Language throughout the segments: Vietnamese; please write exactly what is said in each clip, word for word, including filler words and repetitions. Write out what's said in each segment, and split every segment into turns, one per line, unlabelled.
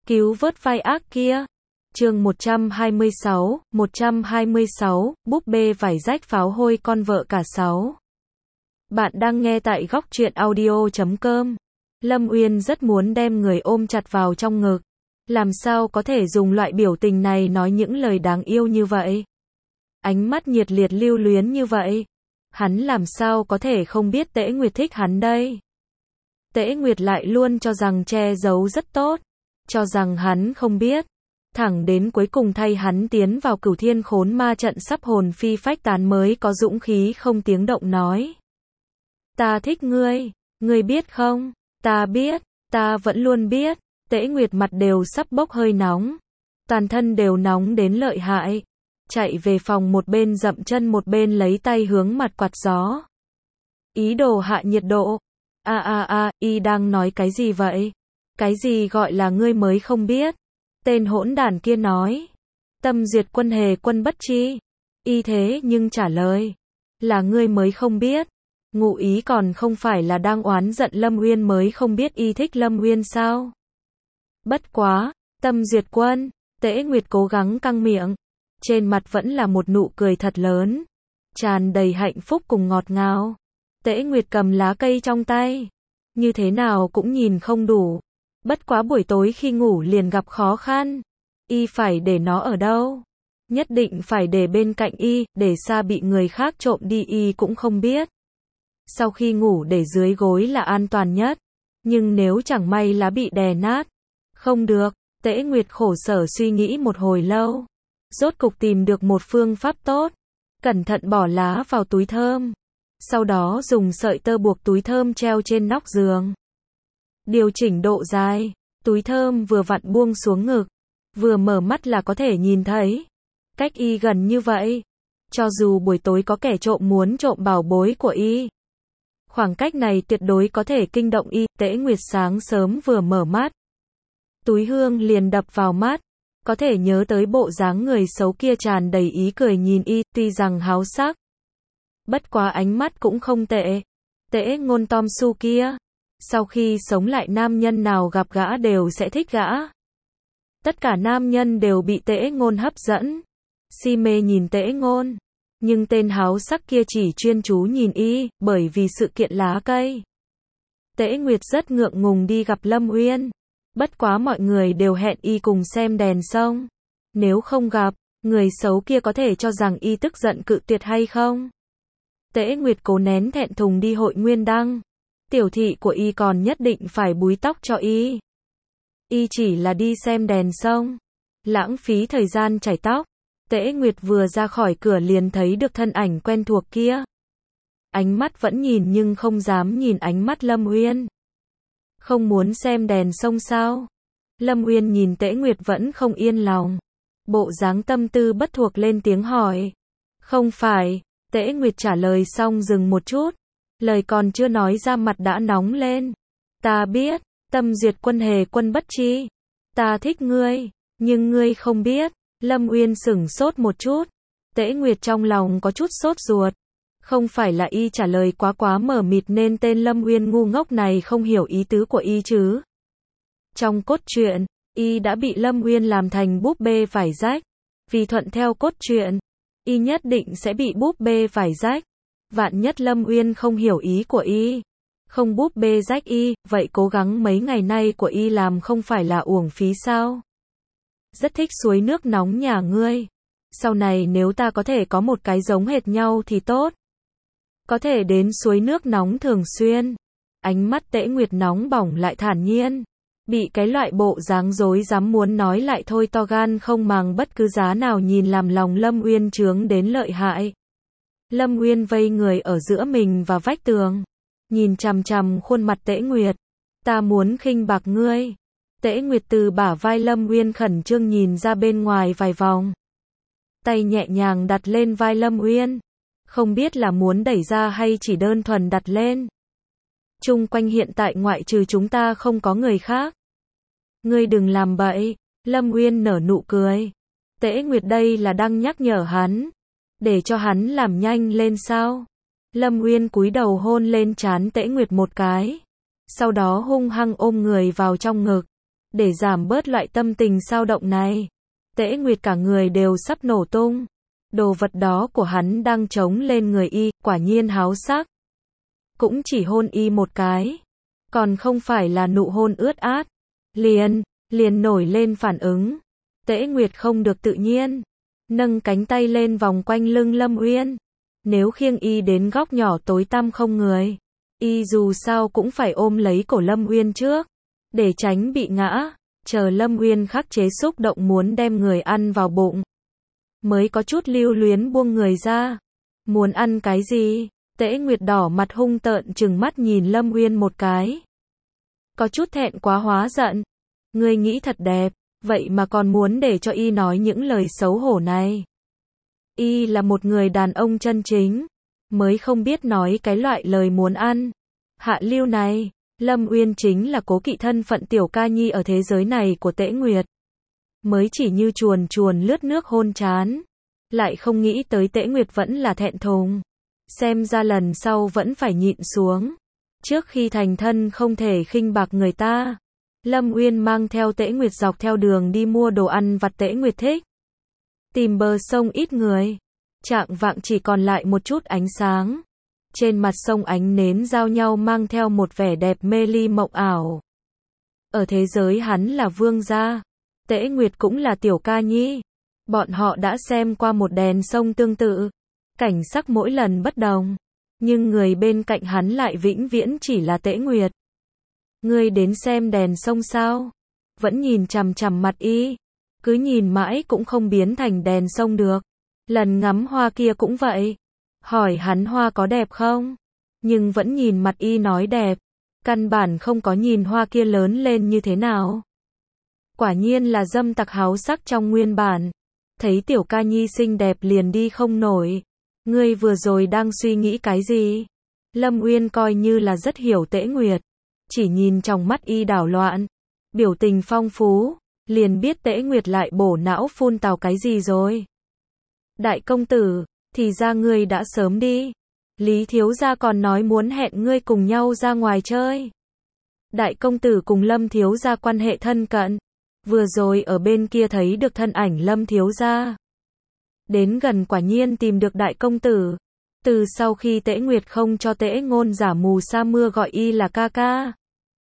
cứu vớt vai ác kia. Chương một trăm hai mươi sáu, một trăm hai mươi sáu, búp bê vải rách pháo hôi con vợ cả sáu. Bạn đang nghe tại góc truyện audio chấm com. Lâm Uyên rất muốn đem người ôm chặt vào trong ngực. Làm sao có thể dùng loại biểu tình này nói những lời đáng yêu như vậy? Ánh mắt nhiệt liệt lưu luyến như vậy. Hắn làm sao có thể không biết Tễ Nguyệt thích hắn đây? Tễ Nguyệt lại luôn cho rằng che giấu rất tốt, cho rằng hắn không biết. Thẳng đến cuối cùng thay hắn tiến vào Cửu Thiên Khốn Ma trận sắp hồn phi phách tán mới có dũng khí không tiếng động nói. Ta thích ngươi, ngươi biết không? Ta biết, ta vẫn luôn biết. Tễ Nguyệt mặt đều sắp bốc hơi nóng. Toàn thân đều nóng đến lợi hại. Chạy về phòng một bên dậm chân một bên lấy tay hướng mặt quạt gió. Ý đồ hạ nhiệt độ. A a a, y đang nói cái gì vậy? Cái gì gọi là ngươi mới không biết? Tên hỗn đản kia nói. Tâm duyệt quân hề quân bất chi. Y thế nhưng trả lời. Là ngươi mới không biết. Ngụ ý còn không phải là đang oán giận Lâm Uyên mới không biết y thích Lâm Uyên sao? Bất quá, Tâm duyệt quân. Tễ Nguyệt cố gắng căng miệng. Trên mặt vẫn là một nụ cười thật lớn. Tràn đầy hạnh phúc cùng ngọt ngào. Tễ Nguyệt cầm lá cây trong tay. Như thế nào cũng nhìn không đủ. Bất quá buổi tối khi ngủ liền gặp khó khăn. Y phải để nó ở đâu? Nhất định phải để bên cạnh y, để xa bị người khác trộm đi y cũng không biết. Sau khi ngủ để dưới gối là an toàn nhất. Nhưng nếu chẳng may lá bị đè nát. Không được, Tễ Nguyệt khổ sở suy nghĩ một hồi lâu. Rốt cục tìm được một phương pháp tốt. Cẩn thận bỏ lá vào túi thơm. Sau đó dùng sợi tơ buộc túi thơm treo trên nóc giường. Điều chỉnh độ dài. Túi thơm vừa vặn buông xuống ngực. Vừa mở mắt là có thể nhìn thấy. Cách y gần như vậy. Cho dù buổi tối có kẻ trộm muốn trộm bảo bối của y. Khoảng cách này tuyệt đối có thể kinh động y. Tễ Nguyệt sáng sớm vừa mở mắt. Túi hương liền đập vào mắt. Có thể nhớ tới bộ dáng người xấu kia tràn đầy ý cười nhìn y, tuy rằng háo sắc. Bất quá ánh mắt cũng không tệ. Tễ Ngôn Tom Su kia. Sau khi sống lại nam nhân nào gặp gã đều sẽ thích gã. Tất cả nam nhân đều bị Tễ Ngôn hấp dẫn. Si mê nhìn Tễ Ngôn. Nhưng tên háo sắc kia chỉ chuyên chú nhìn y, bởi vì sự kiện lá cây. Tễ Nguyệt rất ngượng ngùng đi gặp Lâm Uyên. Bất quá mọi người đều hẹn y cùng xem đèn sông. Nếu không gặp, người xấu kia có thể cho rằng y tức giận cự tuyệt hay không? Tễ Nguyệt cố nén thẹn thùng đi hội nguyên đăng. Tiểu thị của y còn nhất định phải búi tóc cho y. Y chỉ là đi xem đèn sông. Lãng phí thời gian chải tóc. Tễ Nguyệt vừa ra khỏi cửa liền thấy được thân ảnh quen thuộc kia. Ánh mắt vẫn nhìn nhưng không dám nhìn ánh mắt Lâm Uyên. Không muốn xem đèn sông sao? Lâm Uyên nhìn Tễ Nguyệt vẫn không yên lòng. Bộ dáng tâm tư bất thuộc lên tiếng hỏi. Không phải. Tễ Nguyệt trả lời xong dừng một chút. Lời còn chưa nói ra mặt đã nóng lên. Ta biết. Tâm duyệt quân hề quân bất chi. Ta thích ngươi. Nhưng ngươi không biết. Lâm Uyên sửng sốt một chút. Tễ Nguyệt trong lòng có chút sốt ruột. Không phải là y trả lời quá quá mở mịt nên tên Lâm Uyên ngu ngốc này không hiểu ý tứ của y chứ. Trong cốt truyện, y đã bị Lâm Uyên làm thành búp bê vải rách. Vì thuận theo cốt truyện, y nhất định sẽ bị búp bê vải rách. Vạn nhất Lâm Uyên không hiểu ý của y, không búp bê rách y, vậy cố gắng mấy ngày nay của y làm không phải là uổng phí sao? Rất thích suối nước nóng nhà ngươi. Sau này nếu ta có thể có một cái giống hệt nhau thì tốt. Có thể đến suối nước nóng thường xuyên. Ánh mắt Tễ Nguyệt nóng bỏng lại thản nhiên. Bị cái loại bộ dáng dối dám muốn nói lại thôi to gan không màng bất cứ giá nào nhìn làm lòng Lâm Uyên chướng đến lợi hại. Lâm Uyên vây người ở giữa mình và vách tường. Nhìn chằm chằm khuôn mặt Tễ Nguyệt. Ta muốn khinh bạc ngươi. Tễ Nguyệt từ bả vai Lâm Uyên khẩn trương nhìn ra bên ngoài vài vòng. Tay nhẹ nhàng đặt lên vai Lâm Uyên. Không biết là muốn đẩy ra hay chỉ đơn thuần đặt lên. Chung quanh hiện tại ngoại trừ chúng ta không có người khác. Ngươi đừng làm bậy. Lâm Uyên nở nụ cười. Tễ Nguyệt đây là đang nhắc nhở hắn. Để cho hắn làm nhanh lên sao? Lâm Uyên cúi đầu hôn lên trán Tễ Nguyệt một cái. Sau đó hung hăng ôm người vào trong ngực. để giảm bớt loại tâm tình dao động này. Tễ Nguyệt cả người đều sắp nổ tung. Đồ vật đó của hắn đang trống lên người y, quả nhiên háo sắc. Cũng chỉ hôn y một cái. Còn không phải là nụ hôn ướt át. Liền, liền nổi lên phản ứng. Tễ Nguyệt không được tự nhiên. Nâng cánh tay lên vòng quanh lưng Lâm Uyên. Nếu khiêng y đến góc nhỏ tối tăm không người, y dù sao cũng phải ôm lấy cổ Lâm Uyên trước. Để tránh bị ngã. Chờ Lâm Uyên khắc chế xúc động muốn đem người ăn vào bụng. Mới có chút lưu luyến buông người ra. Muốn ăn cái gì? Tễ Nguyệt đỏ mặt hung tợn trừng mắt nhìn Lâm Uyên một cái. Có chút thẹn quá hóa giận. Ngươi nghĩ thật đẹp, vậy mà còn muốn để cho y nói những lời xấu hổ này. Y là một người đàn ông chân chính, mới không biết nói cái loại lời muốn ăn. Hạ lưu này, Lâm Uyên chính là cố kỵ thân phận tiểu ca nhi ở thế giới này của Tễ Nguyệt. Mới chỉ như chuồn chuồn lướt nước hôn chán. Lại không nghĩ tới Tễ Nguyệt vẫn là thẹn thùng. Xem ra lần sau vẫn phải nhịn xuống. Trước khi thành thân không thể khinh bạc người ta. Lâm Uyên mang theo Tễ Nguyệt dọc theo đường đi mua đồ ăn vặt Tễ Nguyệt thích. Tìm bờ sông ít người. Chạng vạng chỉ còn lại một chút ánh sáng. Trên mặt sông ánh nến giao nhau mang theo một vẻ đẹp mê ly mộng ảo. Ở thế giới hắn là vương gia. Tễ Nguyệt cũng là tiểu ca nhi. Bọn họ đã xem qua một đèn sông tương tự. Cảnh sắc mỗi lần bất đồng. Nhưng người bên cạnh hắn lại vĩnh viễn chỉ là Tễ Nguyệt. Ngươi đến xem đèn sông sao? Vẫn nhìn chằm chằm mặt y. Cứ nhìn mãi cũng không biến thành đèn sông được. Lần ngắm hoa kia cũng vậy. Hỏi hắn hoa có đẹp không? Nhưng vẫn nhìn mặt y nói đẹp. Căn bản không có nhìn hoa kia lớn lên như thế nào. Quả nhiên là dâm tặc háo sắc trong nguyên bản. Thấy tiểu ca nhi xinh đẹp liền đi không nổi. Ngươi vừa rồi đang suy nghĩ cái gì? Lâm Uyên coi như là rất hiểu Tễ Nguyệt. Chỉ nhìn trong mắt y đảo loạn. Biểu tình phong phú. Liền biết Tễ Nguyệt lại bổ não phun tào cái gì rồi. Đại công tử, thì ra ngươi đã sớm đi. Lý thiếu gia còn nói muốn hẹn ngươi cùng nhau ra ngoài chơi. Đại công tử cùng Lâm thiếu gia quan hệ thân cận. Vừa rồi ở bên kia thấy được thân ảnh Lâm thiếu gia. Đến gần quả nhiên tìm được đại công tử. Từ sau khi Tễ Nguyệt không cho Tễ Ngôn giả mù sa mưa gọi y là ca ca.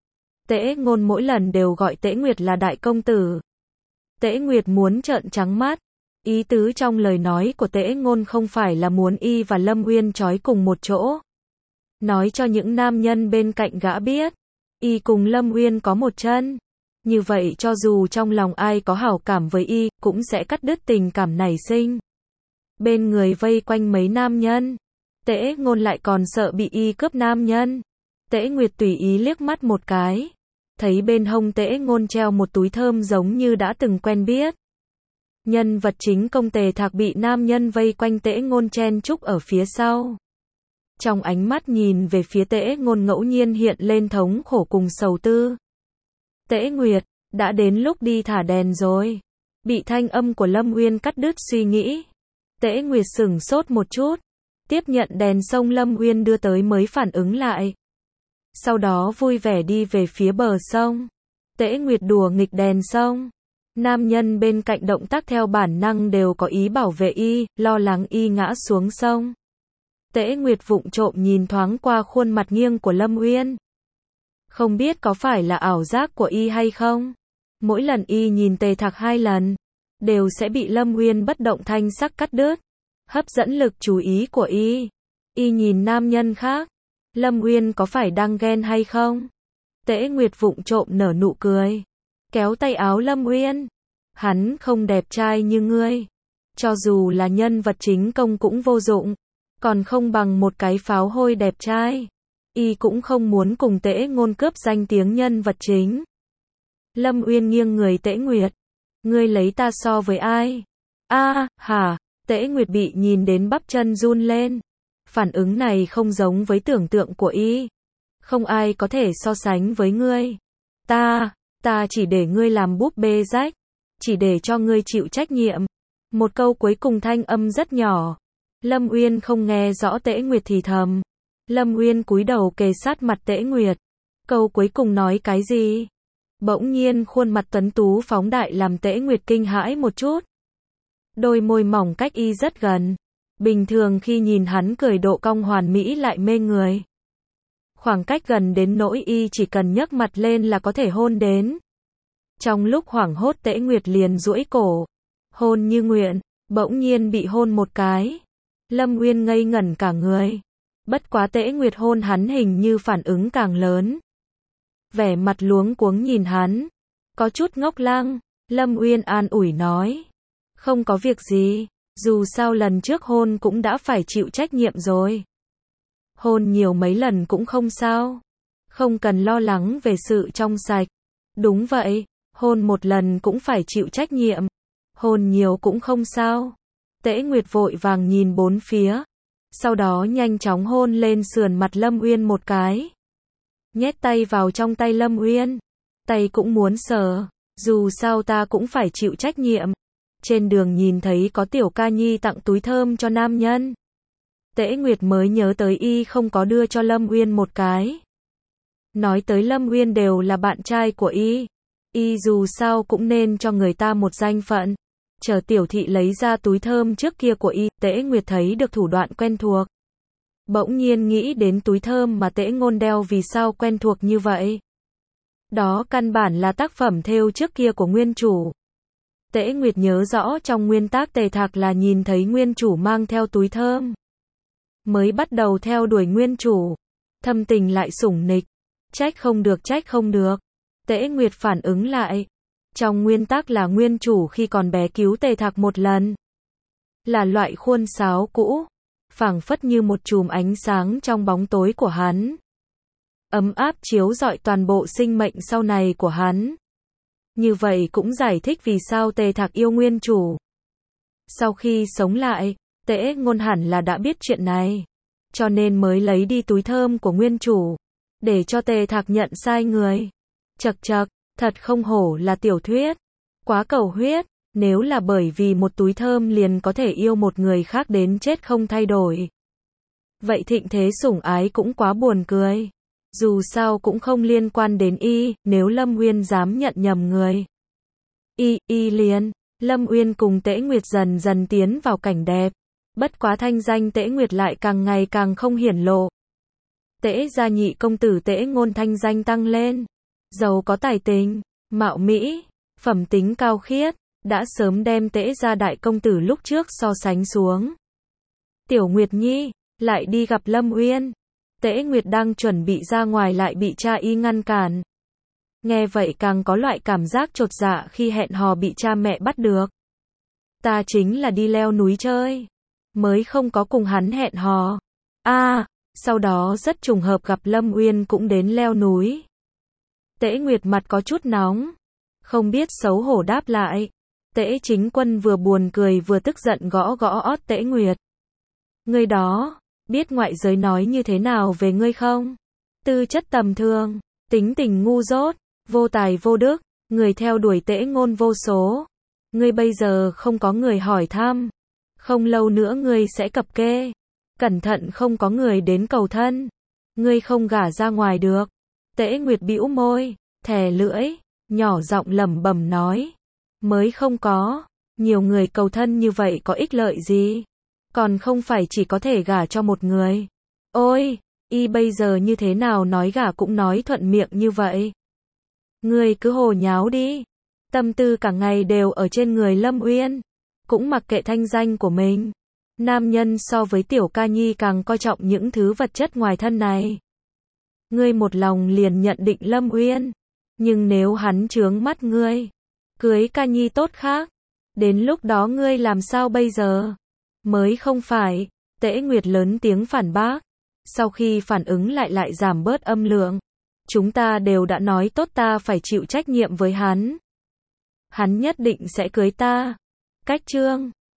Tễ Ngôn mỗi lần đều gọi Tễ Nguyệt là đại công tử. Tễ Nguyệt muốn trợn trắng mắt. Ý tứ trong lời nói của Tễ Ngôn không phải là muốn y và Lâm Uyên trói cùng một chỗ. Nói cho những nam nhân bên cạnh gã biết. Y cùng Lâm Uyên có một chân. Như vậy cho dù trong lòng ai có hảo cảm với y, cũng sẽ cắt đứt tình cảm nảy sinh. Bên người vây quanh mấy nam nhân. Tễ Ngôn lại còn sợ bị y cướp nam nhân. Tễ Nguyệt tùy ý liếc mắt một cái. Thấy bên hông Tễ Ngôn treo một túi thơm giống như đã từng quen biết. Nhân vật chính công Tề Thạc bị nam nhân vây quanh Tễ Ngôn chen chúc ở phía sau. Trong ánh mắt nhìn về phía Tễ Ngôn ngẫu nhiên hiện lên thống khổ cùng sầu tư. Tễ Nguyệt, đã đến lúc đi thả đèn rồi. Bị thanh âm của Lâm Uyên cắt đứt suy nghĩ. Tễ Nguyệt sửng sốt một chút. Tiếp nhận đèn sông Lâm Uyên đưa tới mới phản ứng lại. Sau đó vui vẻ đi về phía bờ sông. Tễ Nguyệt đùa nghịch đèn sông. Nam nhân bên cạnh động tác theo bản năng đều có ý bảo vệ y, lo lắng y ngã xuống sông. Tễ Nguyệt vụng trộm nhìn thoáng qua khuôn mặt nghiêng của Lâm Uyên. Không biết có phải là ảo giác của y hay không? Mỗi lần y nhìn Tề Thạc hai lần, đều sẽ bị Lâm Uyên bất động thanh sắc cắt đứt. Hấp dẫn lực chú ý của y. Y nhìn nam nhân khác. Lâm Uyên có phải đang ghen hay không? Tễ Nguyệt vụng trộm nở nụ cười. Kéo tay áo Lâm Uyên. Hắn không đẹp trai như ngươi. Cho dù là nhân vật chính công cũng vô dụng. Còn không bằng một cái pháo hôi đẹp trai. Y cũng không muốn cùng Tễ Ngôn cướp danh tiếng nhân vật chính. Lâm Uyên nghiêng người Tễ Nguyệt. Ngươi lấy ta so với ai? A, à, hả? Tễ Nguyệt bị nhìn đến bắp chân run lên. Phản ứng này không giống với tưởng tượng của y. Không ai có thể so sánh với ngươi. Ta, ta chỉ để ngươi làm búp bê rách. Chỉ để cho ngươi chịu trách nhiệm. Một câu cuối cùng thanh âm rất nhỏ. Lâm Uyên không nghe rõ Tễ Nguyệt thì thầm. Lâm Uyên cúi đầu kề sát mặt Tễ Nguyệt. Câu cuối cùng nói cái gì? Bỗng nhiên khuôn mặt tuấn tú phóng đại làm Tễ Nguyệt kinh hãi một chút. Đôi môi mỏng cách y rất gần. Bình thường khi nhìn hắn cười độ cong hoàn mỹ lại mê người. Khoảng cách gần đến nỗi y chỉ cần nhấc mặt lên là có thể hôn đến. Trong lúc hoảng hốt Tễ Nguyệt liền duỗi cổ. Hôn như nguyện, bỗng nhiên bị hôn một cái. Lâm Uyên ngây ngẩn cả người. Bất quá Tễ Nguyệt hôn hắn hình như phản ứng càng lớn. Vẻ mặt luống cuống nhìn hắn. Có chút ngốc lăng. Lâm Uyên an ủi nói. Không có việc gì. Dù sao lần trước hôn cũng đã phải chịu trách nhiệm rồi. Hôn nhiều mấy lần cũng không sao. Không cần lo lắng về sự trong sạch. Đúng vậy. Hôn một lần cũng phải chịu trách nhiệm. Hôn nhiều cũng không sao. Tễ Nguyệt vội vàng nhìn bốn phía. Sau đó nhanh chóng hôn lên sườn mặt Lâm Uyên một cái. Nhét tay vào trong tay Lâm Uyên. Tay cũng muốn sờ. Dù sao ta cũng phải chịu trách nhiệm. Trên đường nhìn thấy có Tiểu Ca Nhi tặng túi thơm cho nam nhân. Tễ Nguyệt mới nhớ tới y không có đưa cho Lâm Uyên một cái. Nói tới Lâm Uyên đều là bạn trai của y. Y dù sao cũng nên cho người ta một danh phận. Chờ tiểu thị lấy ra túi thơm trước kia của y, Tễ Nguyệt thấy được thủ đoạn quen thuộc. Bỗng nhiên nghĩ đến túi thơm mà Tễ Ngôn đeo vì sao quen thuộc như vậy. Đó căn bản là tác phẩm thêu trước kia của nguyên chủ. Tễ Nguyệt nhớ rõ trong nguyên tác Tề Thạc là nhìn thấy nguyên chủ mang theo túi thơm. Mới bắt đầu theo đuổi nguyên chủ. Thâm tình lại sủng nịch. Trách không được trách không được. Tễ Nguyệt phản ứng lại. Trong nguyên tác là nguyên chủ khi còn bé cứu Tề Thạc một lần. Là loại khuôn sáo cũ. Phảng phất như một chùm ánh sáng trong bóng tối của hắn. Ấm áp chiếu rọi toàn bộ sinh mệnh sau này của hắn. Như vậy cũng giải thích vì sao Tề Thạc yêu nguyên chủ. Sau khi sống lại, Tễ Ngôn hẳn là đã biết chuyện này. Cho nên mới lấy đi túi thơm của nguyên chủ. Để cho Tề Thạc nhận sai người. Chậc chậc, thật không hổ là tiểu thuyết. Quá cầu huyết, nếu là bởi vì một túi thơm liền có thể yêu một người khác đến chết không thay đổi. Vậy thịnh thế sủng ái cũng quá buồn cười. Dù sao cũng không liên quan đến y, nếu Lâm Uyên dám nhận nhầm người. Y, y liền, Lâm Uyên cùng Tễ Nguyệt dần dần tiến vào cảnh đẹp. Bất quá thanh danh Tễ Nguyệt lại càng ngày càng không hiển lộ. Tễ gia nhị công tử Tễ Ngôn thanh danh tăng lên. Giàu có tài tình, mạo mỹ, phẩm tính cao khiết, đã sớm đem Tễ gia đại công tử lúc trước so sánh xuống. Tiểu Nguyệt Nhi, lại đi gặp Lâm Uyên. Tễ Nguyệt đang chuẩn bị ra ngoài lại bị cha y ngăn cản. Nghe vậy càng có loại cảm giác chột dạ khi hẹn hò bị cha mẹ bắt được. Ta chính là đi leo núi chơi. Mới không có cùng hắn hẹn hò. À, sau đó rất trùng hợp gặp Lâm Uyên cũng đến leo núi. Tễ Nguyệt mặt có chút nóng. Không biết xấu hổ đáp lại. Tễ Chính Quân vừa buồn cười vừa tức giận gõ gõ ót Tễ Nguyệt. Ngươi đó, biết ngoại giới nói như thế nào về ngươi không? Tư chất tầm thường, tính tình ngu dốt, vô tài vô đức, người theo đuổi Tễ Ngôn vô số. Ngươi bây giờ không có người hỏi thăm. Không lâu nữa ngươi sẽ cập kê. Cẩn thận không có người đến cầu thân. Ngươi không gả ra ngoài được. Tễ Nguyệt bĩu môi, thè lưỡi, nhỏ giọng lẩm bẩm nói. Mới không có. Nhiều người cầu thân như vậy có ích lợi gì? Còn không phải chỉ có thể gả cho một người. Ôi, y bây giờ như thế nào nói gả cũng nói thuận miệng như vậy. Ngươi cứ hồ nháo đi. Tâm tư cả ngày đều ở trên người Lâm Uyên. Cũng mặc kệ thanh danh của mình. Nam nhân so với Tiểu Ca Nhi càng coi trọng những thứ vật chất ngoài thân này. Ngươi một lòng liền nhận định Lâm Uyên. Nhưng nếu hắn chướng mắt ngươi, cưới Ca Nhi tốt khác. Đến lúc đó ngươi làm sao bây giờ? Mới không phải. Tễ Nguyệt lớn tiếng phản bác. Sau khi phản ứng lại lại giảm bớt âm lượng. Chúng ta đều đã nói tốt ta phải chịu trách nhiệm với hắn. Hắn nhất định sẽ cưới ta. Cách chương